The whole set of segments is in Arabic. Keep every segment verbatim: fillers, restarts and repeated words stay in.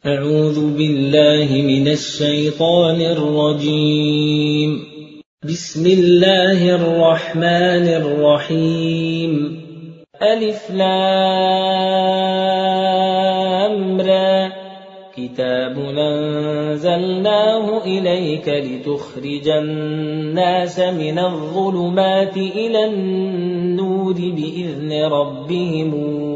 أعوذ بالله من الشيطان الرجيم. بسم الله الرحمن الرحيم. ألف لام را. كتاب أنزلناه إليك لتخرج الناس من الظلمات إلى النور بإذن ربهم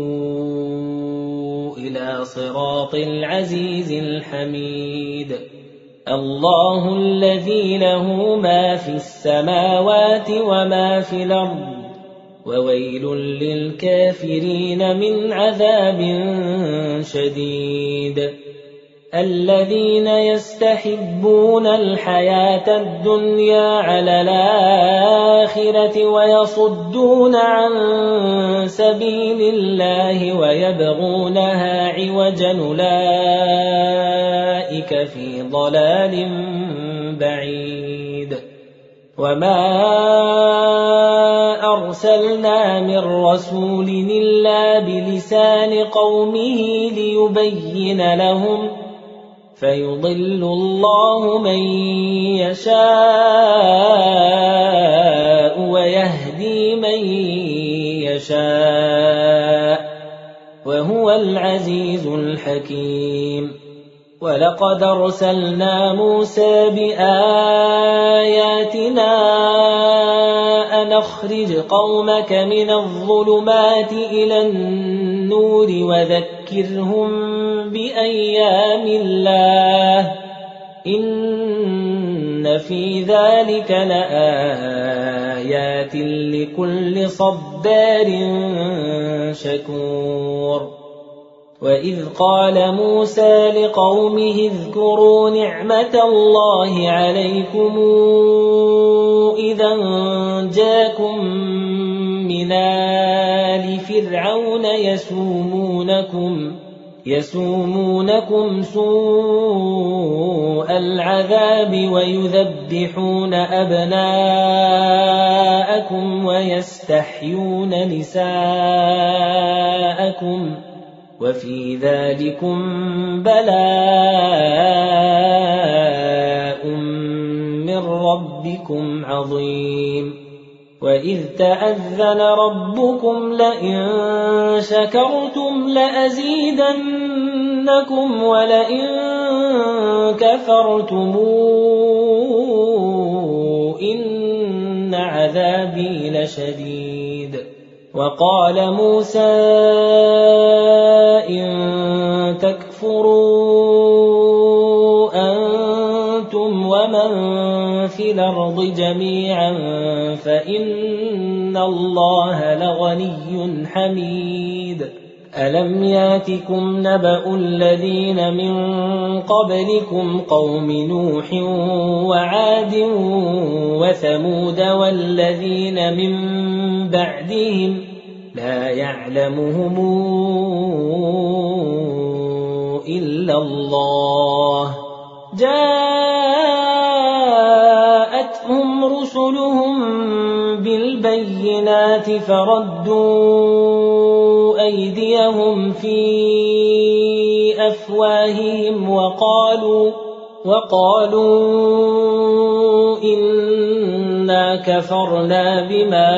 إلى صراط العزيز الحميد. الله الذي له ما في السماوات وما في الأرض وويل للكافرين من عذاب شديد. الذين يستحبون الحياة الدنيا على الآخرة ويصدون عن سبيل الله ويبغونها عوجا أولئك في ضلال بعيد. وما أرسلنا من رسول إلا بلسان قومه ليبين لهم فيضل الله من يشاء ويهدي من يشاء وهو العزيز الحكيم. ولقد أرسلنا موسى بآياتنا أن أخرج قومك من الظلمات إلى النور وذكرهم بأيام الله إن في ذلك لآيات لكل صبار شكور. وإذ قال موسى لقومه اذكروا نعمة الله عليكم إذا جاءكم من آل فرعون يسومونكم يسومونكم سوء العذاب ويذبحون أبناءكم ويستحيون نساءكم وفي ذلكم بلاء من ربكم عظيم. وإذ تأذن ربكم لئن شكرتم لأزيدنكم ولئن كفرتم إن عذابي لشديد. وقال موسى إن تكفروا أنتم ومن في الأرض جميعا فإن الله لغني حميد. ألم ياتكم نبأ الذين من قبلكم قوم نوح وعاد وثمود والذين من بعدهم لا يعلمهم إلا الله جاءتهم رسلهم بالبينات فردوا أيديهم في أفواههم وقالوا وقالوا إنا كفرنا بما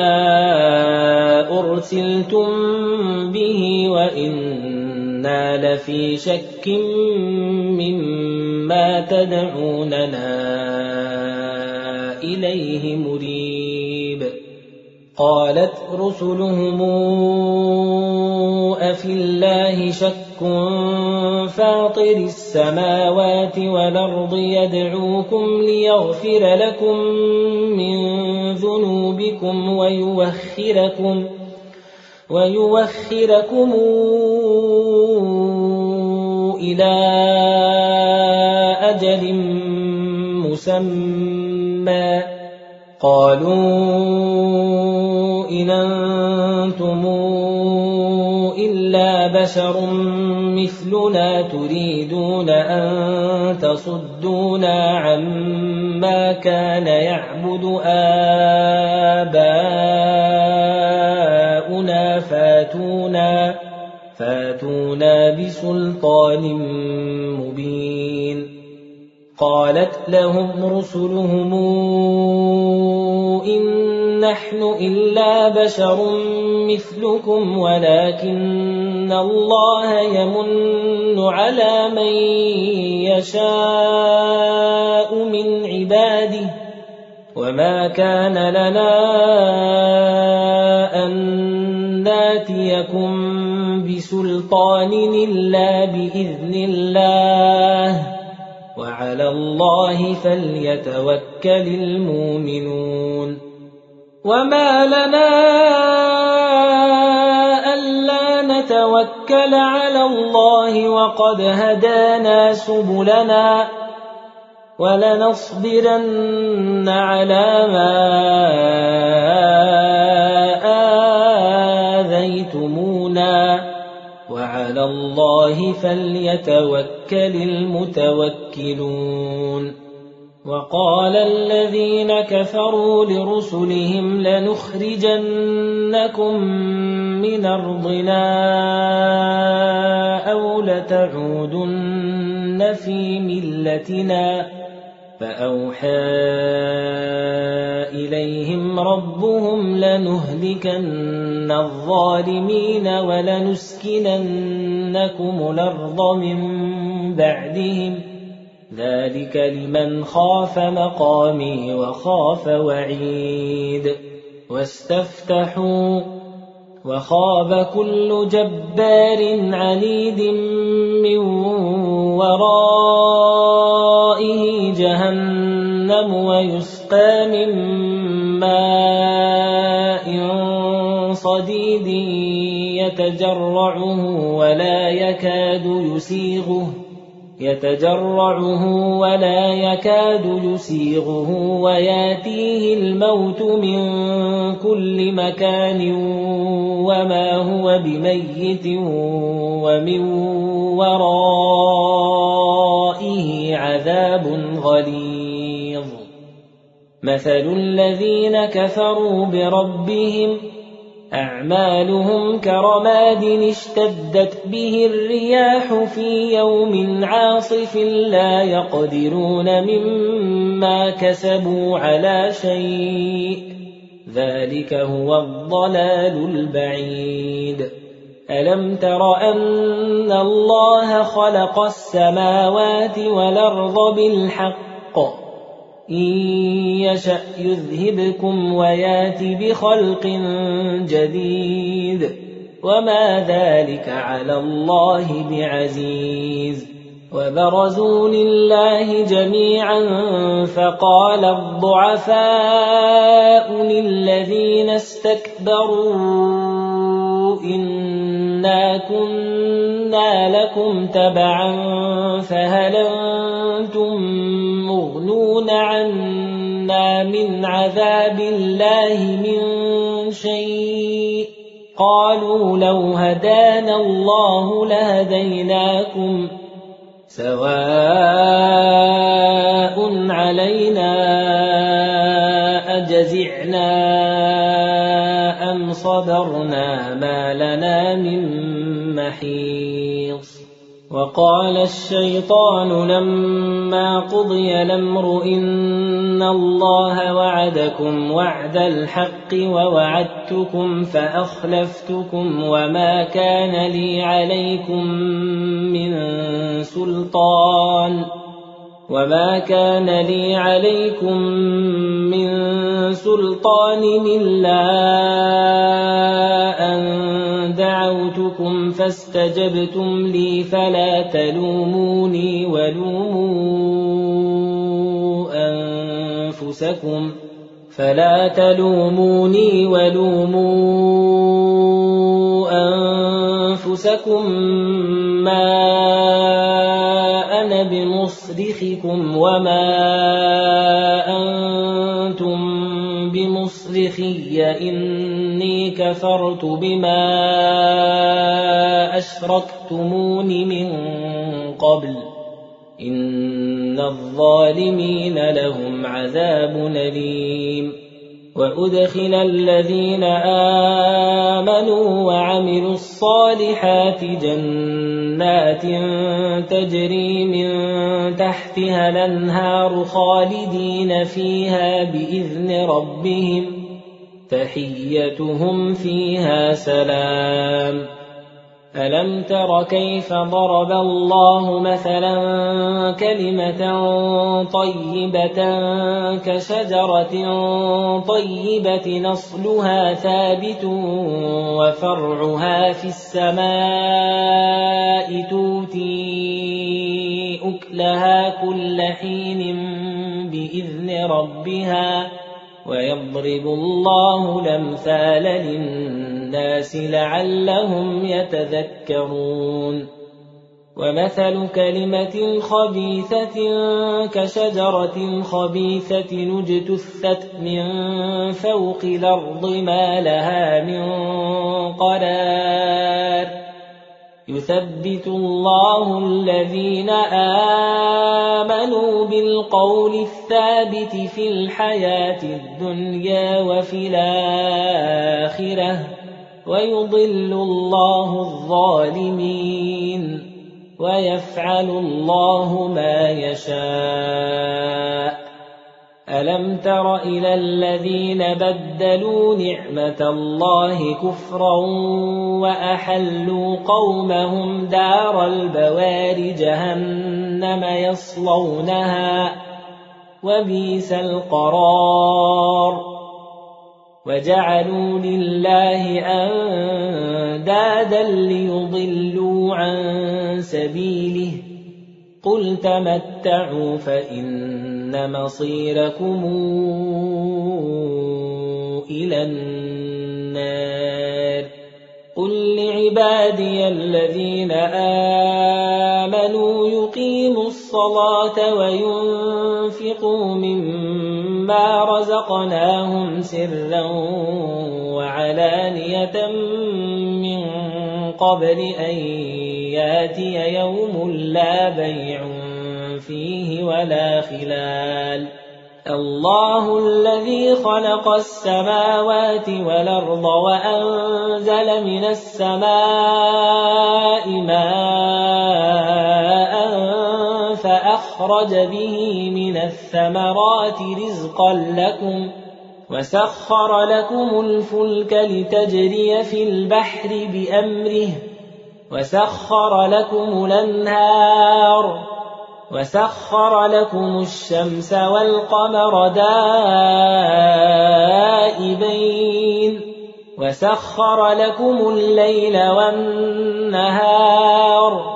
أرسلتم به وإنا لفي شك مما تدعوننا إليه مريب. قالت رسلهم أفي الله شك فاطر السماوات والأرض يدعوكم ليغفر لكم من ذنوبكم ويوخركم ويوخركم إلى أجل مسمى. قالوا إن أنتم إلا بشر مثلنا تريدون أن تصدونا عما كان يعبد آباؤنا فاتونا فاتونا بسلطان مبين. قالت لهم رسلهم إن نحن إلا بشر مثلكم ولكن الله يمن على من يشاء من عباده وما كان لنا أن ناتيكم بسلطان إلا بإذن الله وعلى الله فليتوكل المؤمنون. وما لنا ألا نتوكل على الله وقد هدانا سبلنا ولنصبرن على ما آذيتمونا وعلى الله فليتوكل المتوكلون. وقال الذين كفروا لرسلهم لنخرجنكم من أرضنا أو لتعودن في ملتنا فأوحى إليهم ربهم لنهلكن الظالمين ولنسكننكم الأرض من بعدهم ذلك لمن خاف مقامي وخاف وعيد. واستفتحوا وخاب كل جبار عنيد من ورائه جهنم ويسقى من ماء صديد يتجرعه ولا يكاد يسيغه يتجرعه ولا يكاد يسيغه وياتيه الموت من كل مكان وما هو بميت ومن ورائه عذاب غليظ. مثل الذين كفروا بربهم أعمالهم كرماد اشتدت به الرياح في يوم عاصف لا يقدرون مما كسبوا على شيء ذلك هو الضلال البعيد. ألم تر أن الله خلق السماوات والأرض بالحق إن يشأ يذهبكم ويات بخلق جديد وما ذلك على الله بعزيز. وبرزوا لله جميعا فقال الضعفاء للذين استكبروا إنا كنا لكم تبعا فهل أنتم مغنون عنا من عذاب الله من شيء قالوا لو هدانا الله لهديناكم سواء علينا أجزعنا أم صبرنا ما لنا من محيص. وقال الشيطان لما قضي الأمر إن الله وعدكم وعد الحق ووعدتكم فأخلفتكم وما كان لي عليكم من سلطان وما كان لي عليكم من سلطان إلا أن دعوتكم فاستجبتم لي فلا تلوموني ولوموا أنفسكم فلا تلوموني ولوموا أنفسكم ما أنا بمصرخكم وما أنتم بمصرخي إني كفرت بما أشركتمون من قبل إن الظالمين لهم عذاب أليم. وأدخل الذين آمنوا وعملوا الصالحات جنات جنات تجري من تحتها الأنهار خالدين فيها بإذن ربهم تحيتهم فيها سلام. ألم تر كيف ضرب الله مثلا كلمة طيبة كشجرة طيبة نصلها ثابت وفرعها في السماء تؤتي أكلها كل حين بإذن ربها ويضرب الله الأمثال للناس لعلهم يتذكرون. ومثل كلمة خبيثة كشجرة خبيثة اجتثت من فوق الأرض ما لها من قرار يثبت الله الذين آمنوا بالقول الثابت في الحياة الدنيا وفي الآخرة ويضل الله الظالمين ويفعل الله ما يشاء. ألم تر إلى الذين بدلوا نعمة الله كفرا وأحلوا قومهم دار البوار جهنم يصلونها وبئس القرار وجعلوا لله أندادا ليضلوا عن سبيله قل تمتعوا فإن مصيركم إلى النار. قل لعبادي الذين آمنوا يقيموا الصلاة وينفقوا مما رزقناهم سرا وعلانية من قبل أن ياتي يوم لا بيع فيه ولا خلال. الله الذي خلق السماوات والأرض وأنزل من السماء ماء فأخرج به من الثمرات رزقا لكم وسخر لكم الفلك لتجري في البحر بأمره وسخر لكم الأنهار وسخر لكم الشمس والقمر دائبين وسخر لكم الليل والنهار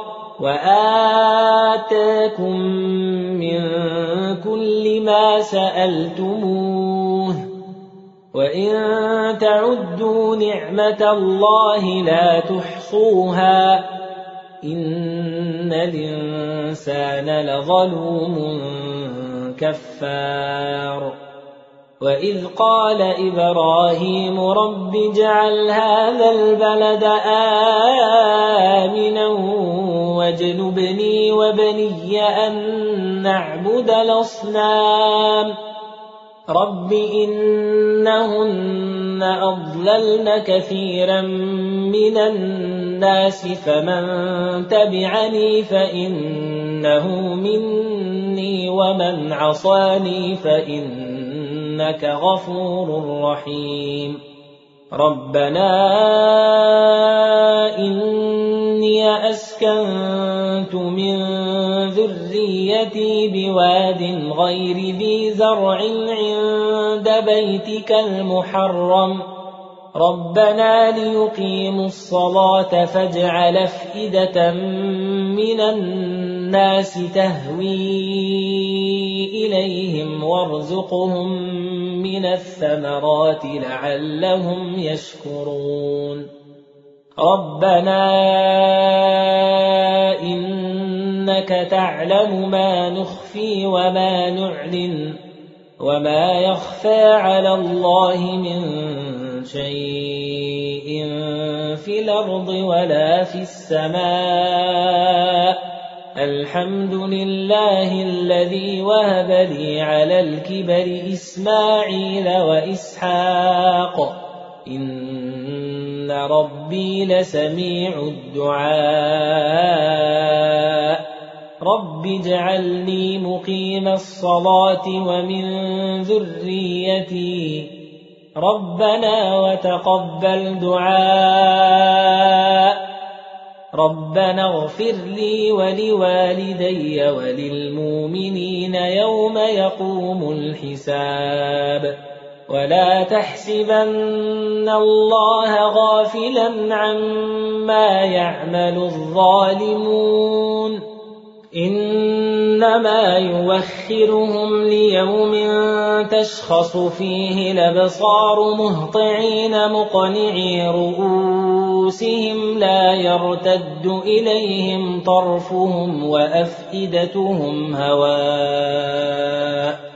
وآتاكم من كل ما سألتموه وإن تعدوا نعمة الله لا تحصوها إن الإنسان لظلوم كفار. وإذ قال إبراهيم رب اجعل هذا البلد آمنا واجنبني وبني أن نعبد الأصنام رب إنهن أضللن كثيرا من الناس فمن تبعني فإنه مني ومن عصاني فإنك غفور رحيم. ربنا إني أسكنت من ذريتي بواد غير ذي زرع عند بيتك المحرم ربنا ليقيموا الصلاة فاجعل أفئدة من الناس تهوي إليهم وارزقهم من الثمرات لعلهم يشكرون. ربنا إنك تعلم ما نخفي وما نعلن وما يخفى على الله من شيء في الأرض ولا في السماء الحمد لله الذي وهب لي على الكبر إسماعيل وإسحاق إن إن ربي لسميع الدعاء رب اجعلني مقيم الصلاة ومن ذريتي ربنا وتقبل دعاء ربنا اغفر لي ولوالدي وللمؤمنين يوم يقوم الحساب ولا تحسبن الله غافلا عما يعمل الظالمون إنما يوخرهم ليوم تشخص فيه الأبصار مهطعين مقنعي رؤوسهم لا يرتد إليهم طرفهم وأفئدتهم هواء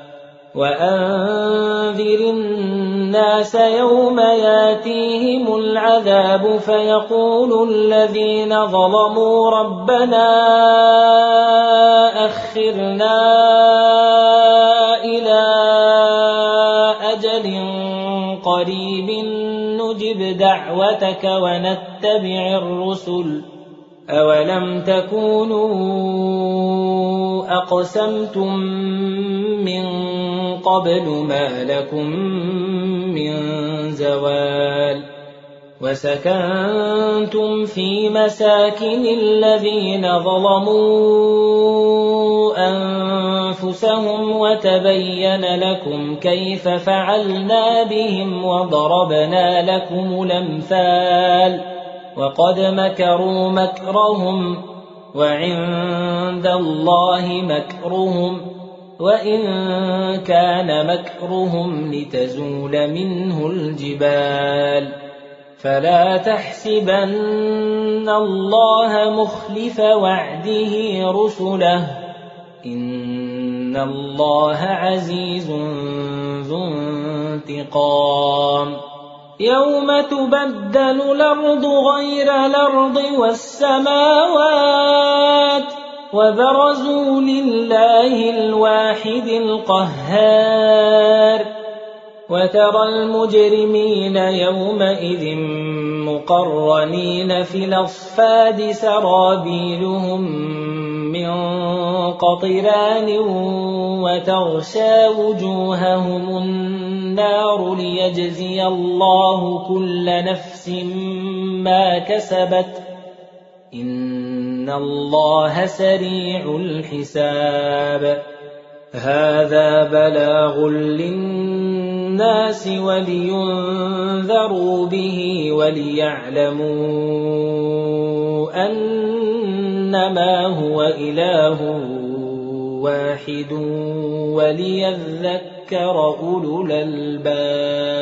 وأنذر الناس يوم ياتيهم العذاب فيقول الذين ظلموا ربنا أخرنا إلى أجل قريب نجب دعوتك ونتبع الرسل أولم تكونوا أقسمتم من قبل ما لكم من زوال وسكنتم في مساكن الذين ظلموا أنفسهم وتبين لكم كيف فعلنا بهم وضربنا لكم الأمثال وقد مكروا مكرهم وعند الله مكرهم وإن كان مكرهم لتزول منه الجبال فلا تحسبن الله مخلف وعده رسله إن الله عزيز ذو انتقام يوم تبدل الأرض غير الأرض والسماوات وبرزوا لله الواحد القهار وترى المجرمين يومئذ مقرنين في الأصفاد سرابيلهم من قطران وتغشى وجوههم النار ليجزي الله كل نفس ما كسبت إن الله سريع الحساب هذا بلاغ للناس ولينذروا به وليعلموا أنما هو إله واحد وليذكر أولو الألباب